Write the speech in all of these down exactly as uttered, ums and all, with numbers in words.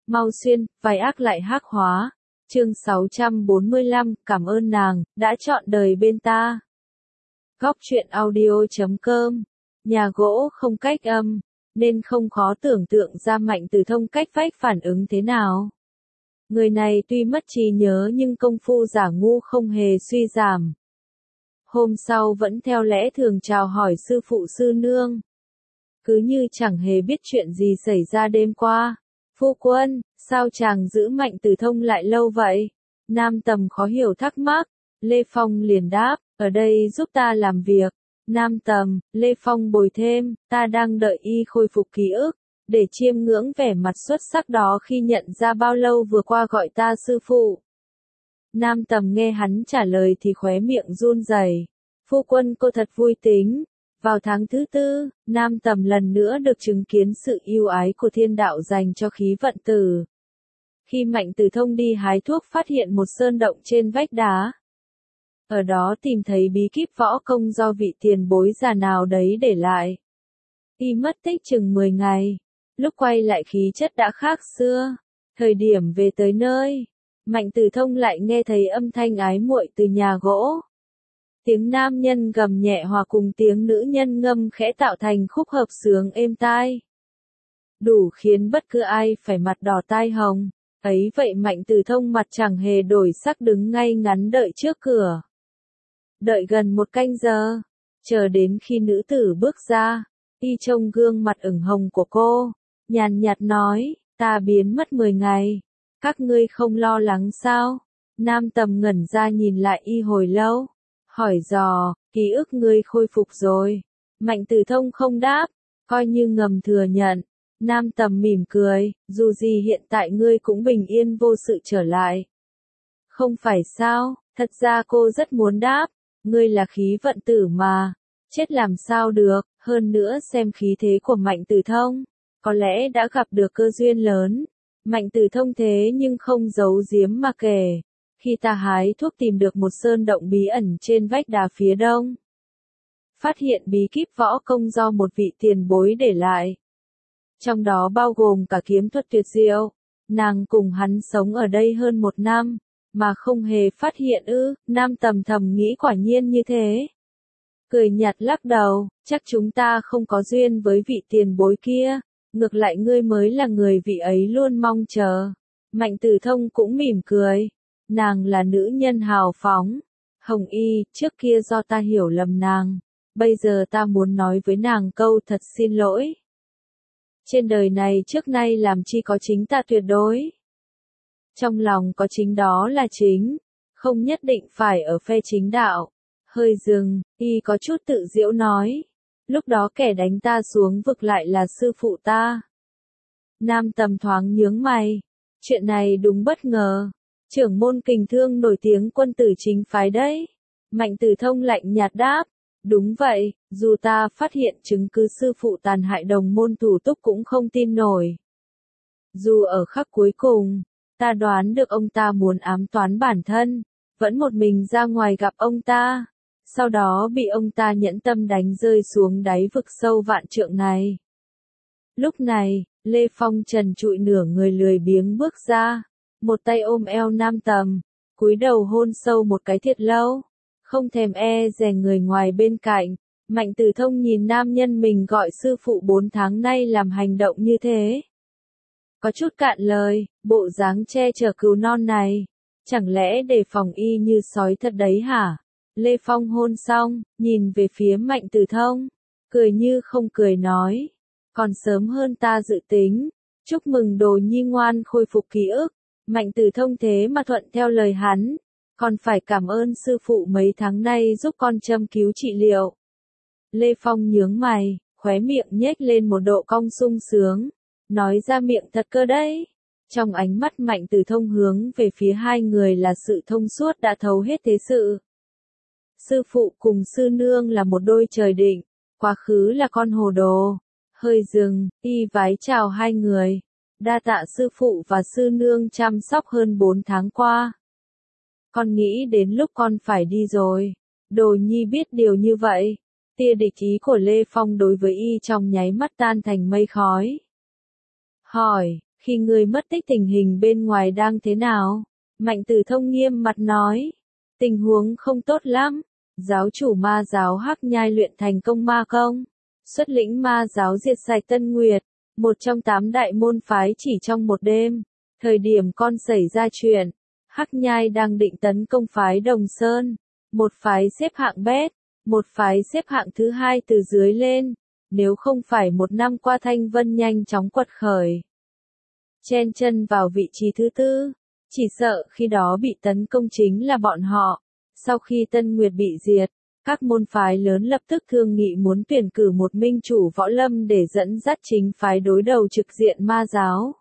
mau xuyên, vai ác lại hắc hóa. Chương sáu trăm bốn mươi lăm, cảm ơn nàng, đã chọn đời bên ta. Góc truyện audio chấm com. Nhà gỗ không cách âm, nên không khó tưởng tượng ra Mạnh Tử Thông cách vách phản ứng thế nào. Người này tuy mất trí nhớ nhưng công phu giả ngu không hề suy giảm. Hôm sau vẫn theo lẽ thường chào hỏi sư phụ sư nương. Cứ như chẳng hề biết chuyện gì xảy ra đêm qua. Phu quân, sao chàng giữ Mạnh Tử Thông lại lâu vậy? Nam Tầm khó hiểu thắc mắc. Lê Phong liền đáp, ở đây giúp ta làm việc. Nam Tầm, Lê Phong bồi thêm, ta đang đợi y khôi phục ký ức, để chiêm ngưỡng vẻ mặt xuất sắc đó khi nhận ra bao lâu vừa qua gọi ta sư phụ. Nam Tầm nghe hắn trả lời thì khóe miệng run rẩy. Phu quân cô thật vui tính. Vào tháng thứ tư, Nam Tầm lần nữa được chứng kiến sự ưu ái của thiên đạo dành cho khí vận tử. Khi Mạnh Tử Thông đi hái thuốc phát hiện một sơn động trên vách đá. Ở đó tìm thấy bí kíp võ công do vị tiền bối già nào đấy để lại. Y mất tích chừng mười ngày. Lúc quay lại khí chất đã khác xưa. Thời điểm về tới nơi, Mạnh Tử Thông lại nghe thấy âm thanh ái muội từ nhà gỗ. Tiếng nam nhân gầm nhẹ hòa cùng tiếng nữ nhân ngâm khẽ tạo thành khúc hợp xướng êm tai. Đủ khiến bất cứ ai phải mặt đỏ tai hồng. Ấy vậy Mạnh Tử Thông mặt chẳng hề đổi sắc đứng ngay ngắn đợi trước cửa. Đợi gần một canh giờ, chờ đến khi nữ tử bước ra, y trông gương mặt ửng hồng của cô, nhàn nhạt nói, ta biến mất mười ngày, các ngươi không lo lắng sao? Nam Tầm ngẩn ra nhìn lại y hồi lâu, hỏi dò, ký ức ngươi khôi phục rồi. Mạnh Tử Thông không đáp, coi như ngầm thừa nhận. Nam Tầm mỉm cười, dù gì hiện tại ngươi cũng bình yên vô sự trở lại. Không phải sao, thật ra cô rất muốn đáp. Ngươi là khí vận tử mà, chết làm sao được, hơn nữa xem khí thế của Mạnh Tử Thông, có lẽ đã gặp được cơ duyên lớn. Mạnh Tử Thông thế nhưng không giấu giếm mà kể, khi ta hái thuốc tìm được một sơn động bí ẩn trên vách đá phía đông. Phát hiện bí kíp võ công do một vị tiền bối để lại. Trong đó bao gồm cả kiếm thuật tuyệt diệu, nàng cùng hắn sống ở đây hơn một năm. Mà không hề phát hiện ư, Nam Tầm thầm nghĩ quả nhiên như thế. Cười nhạt lắc đầu, chắc chúng ta không có duyên với vị tiền bối kia, ngược lại ngươi mới là người vị ấy luôn mong chờ. Mạnh Tử Thông cũng mỉm cười, nàng là nữ nhân hào phóng. Hồng Y, trước kia do ta hiểu lầm nàng, bây giờ ta muốn nói với nàng câu thật xin lỗi. Trên đời này trước nay làm chi có chính ta tuyệt đối. Trong lòng có chính đó là chính, không nhất định phải ở phe chính đạo. Hơi dừng, y có chút tự giễu nói. Lúc đó kẻ đánh ta xuống vực lại là sư phụ ta. Nam Tầm thoáng nhướng mày. Chuyện này đúng bất ngờ. Trưởng môn Kình Thương nổi tiếng quân tử chính phái đấy. Mạnh Tử Thông lạnh nhạt đáp. Đúng vậy, dù ta phát hiện chứng cứ sư phụ tàn hại đồng môn thủ túc cũng không tin nổi. Dù ở khắc cuối cùng, ta đoán được ông ta muốn ám toán bản thân, vẫn một mình ra ngoài gặp ông ta, sau đó bị ông ta nhẫn tâm đánh rơi xuống đáy vực sâu vạn trượng này. Lúc này, Lê Phong trần trụi nửa người lười biếng bước ra, một tay ôm eo Nam Tầm, cúi đầu hôn sâu một cái thiệt lâu, không thèm e dè người ngoài bên cạnh. Mạnh Tử Thông nhìn nam nhân mình gọi sư phụ bốn tháng nay làm hành động như thế. Có chút cạn lời, bộ dáng che chở cừu non này, chẳng lẽ đề phòng y như sói thật đấy hả? Lê Phong hôn xong, nhìn về phía Mạnh Tử Thông, cười như không cười nói, còn sớm hơn ta dự tính, chúc mừng đồ nhi ngoan khôi phục ký ức. Mạnh Tử Thông thế mà thuận theo lời hắn, còn phải cảm ơn sư phụ mấy tháng nay giúp con châm cứu trị liệu. Lê Phong nhướng mày, khóe miệng nhếch lên một độ cong sung sướng. Nói ra miệng thật cơ đấy. Trong ánh mắt Mạnh Tử Thông hướng về phía hai người là sự thông suốt đã thấu hết thế sự. Sư phụ cùng sư nương là một đôi trời định, quá khứ là con hồ đồ. Hơi dừng, y vái chào hai người. Đa tạ sư phụ và sư nương chăm sóc hơn bốn tháng qua. Con nghĩ đến lúc con phải đi rồi. Đồ nhi biết điều như vậy. Tia địch ý của Lê Phong đối với y trong nháy mắt tan thành mây khói. Hỏi, Khi ngươi mất tích tình hình bên ngoài đang thế nào? Mạnh Tử Thông nghiêm mặt nói. Tình huống không tốt lắm. Giáo chủ ma giáo Hắc Nhai luyện thành công ma công. Xuất lĩnh ma giáo diệt sạch Tân Nguyệt. Một trong tám đại môn phái chỉ trong một đêm. Thời điểm con xảy ra chuyện. Hắc Nhai đang định tấn công phái Đồng Sơn. Một phái xếp hạng bét. Một phái xếp hạng thứ hai từ dưới lên. Nếu không phải một năm qua Thanh Vân nhanh chóng quật khởi. Chen chân vào vị trí thứ tư. Chỉ sợ khi đó bị tấn công chính là bọn họ. Sau khi Tân Nguyệt bị diệt, các môn phái lớn lập tức thương nghị muốn tuyển cử một minh chủ võ lâm để dẫn dắt chính phái đối đầu trực diện ma giáo.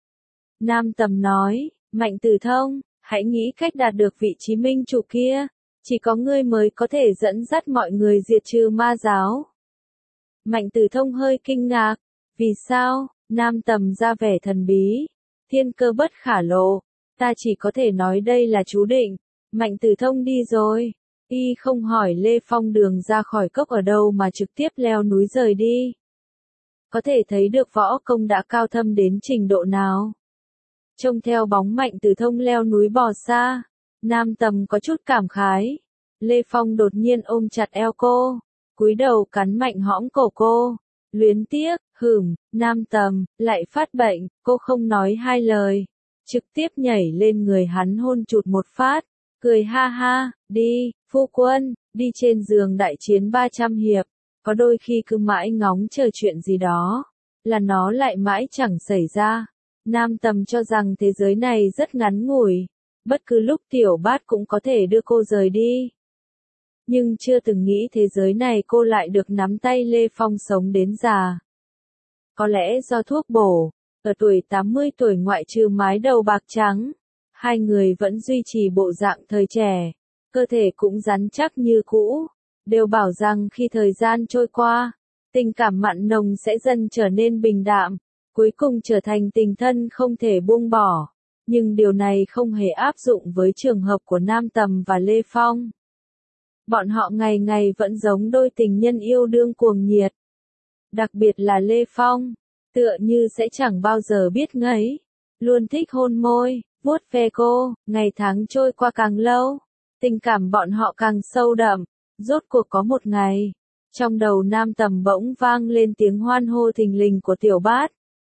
Nam Tầm nói, Mạnh Tử Thông, hãy nghĩ cách đạt được vị trí minh chủ kia. Chỉ có ngươi mới có thể dẫn dắt mọi người diệt trừ ma giáo. Mạnh Tử Thông hơi kinh ngạc. Vì sao? Nam Tầm ra vẻ thần bí. Thiên cơ bất khả lộ. Ta chỉ có thể nói đây là chú định. Mạnh Tử Thông đi rồi. Y không hỏi Lê Phong đường ra khỏi cốc ở đâu mà trực tiếp leo núi rời đi. Có thể thấy được võ công đã cao thâm đến trình độ nào. Trông theo bóng Mạnh Tử Thông leo núi bò xa. Nam Tầm có chút cảm khái. Lê Phong đột nhiên ôm chặt eo cô. Cúi đầu cắn mạnh hõm cổ cô. Luyến tiếc, hửm, Nam Tầm, lại phát bệnh, cô không nói hai lời. Trực tiếp nhảy lên người hắn hôn chụt một phát. Cười ha ha, đi, phu quân, đi trên giường đại chiến ba trăm hiệp. Có đôi khi cứ mãi ngóng chờ chuyện gì đó. Là nó lại mãi chẳng xảy ra. Nam Tầm cho rằng thế giới này rất ngắn ngủi. Bất cứ lúc Tiểu Bát cũng có thể đưa cô rời đi. Nhưng chưa từng nghĩ thế giới này cô lại được nắm tay Lê Phong sống đến già. Có lẽ do thuốc bổ, ở tuổi tám mươi tuổi ngoại trừ mái đầu bạc trắng, hai người vẫn duy trì bộ dạng thời trẻ, cơ thể cũng rắn chắc như cũ, đều bảo rằng khi thời gian trôi qua, tình cảm mặn nồng sẽ dần trở nên bình đạm, cuối cùng trở thành tình thân không thể buông bỏ. Nhưng điều này không hề áp dụng với trường hợp của Nam Tầm và Lê Phong. Bọn họ ngày ngày vẫn giống đôi tình nhân yêu đương cuồng nhiệt. Đặc biệt là Lê Phong, tựa như sẽ chẳng bao giờ biết ngấy. Luôn thích hôn môi, vuốt ve cô, ngày tháng trôi qua càng lâu. Tình cảm bọn họ càng sâu đậm. Rốt cuộc có một ngày, trong đầu Nam Tầm bỗng vang lên tiếng hoan hô thình lình của Tiểu Bát.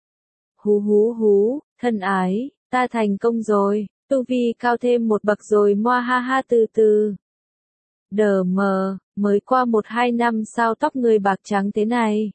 Hú hú hú, thân ái, ta thành công rồi, tu vi cao thêm một bậc rồi moa ha ha từ từ. Đờ mờ, mới qua một hai năm sao tóc người bạc trắng thế này.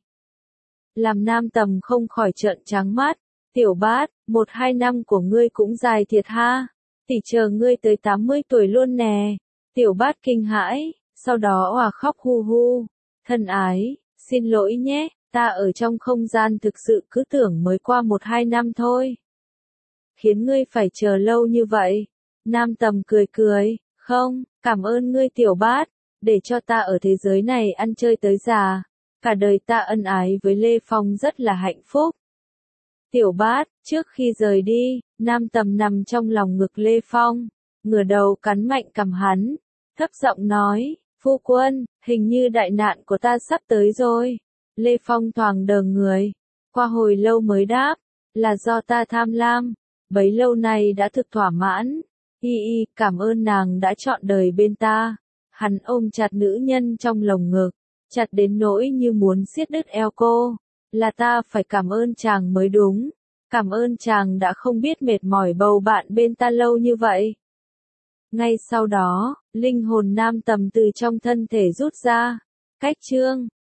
Làm Nam Tầm không khỏi trợn trắng mắt. Tiểu Bát, một hai năm của ngươi cũng dài thiệt ha. Tỷ chờ ngươi tới tám mươi tuổi luôn nè. Tiểu Bát kinh hãi, sau đó òa khóc hu hu. Thân ái, xin lỗi nhé, ta ở trong không gian thực sự cứ tưởng mới qua một hai năm thôi. Khiến ngươi phải chờ lâu như vậy. Nam Tầm cười cười, không, cảm ơn ngươi Tiểu Bát, để cho ta ở thế giới này ăn chơi tới già. Cả đời ta ân ái với Lê Phong rất là hạnh phúc. Tiểu Bát, trước khi rời đi, Nam Tầm nằm trong lòng ngực Lê Phong, ngửa đầu cắn mạnh cằm hắn, thấp giọng nói, phu quân, hình như đại nạn của ta sắp tới rồi. Lê Phong thoáng đờ người, qua hồi lâu mới đáp, là do ta tham lam, bấy lâu nay đã thực thỏa mãn. Y y, cảm ơn nàng đã chọn đời bên ta. Hắn ôm chặt nữ nhân trong lồng ngực, chặt đến nỗi như muốn siết đứt eo cô. Là ta phải cảm ơn chàng mới đúng. Cảm ơn chàng đã không biết mệt mỏi bầu bạn bên ta lâu như vậy. Ngay sau đó, linh hồn Nam Tầm từ trong thân thể rút ra. Cách chương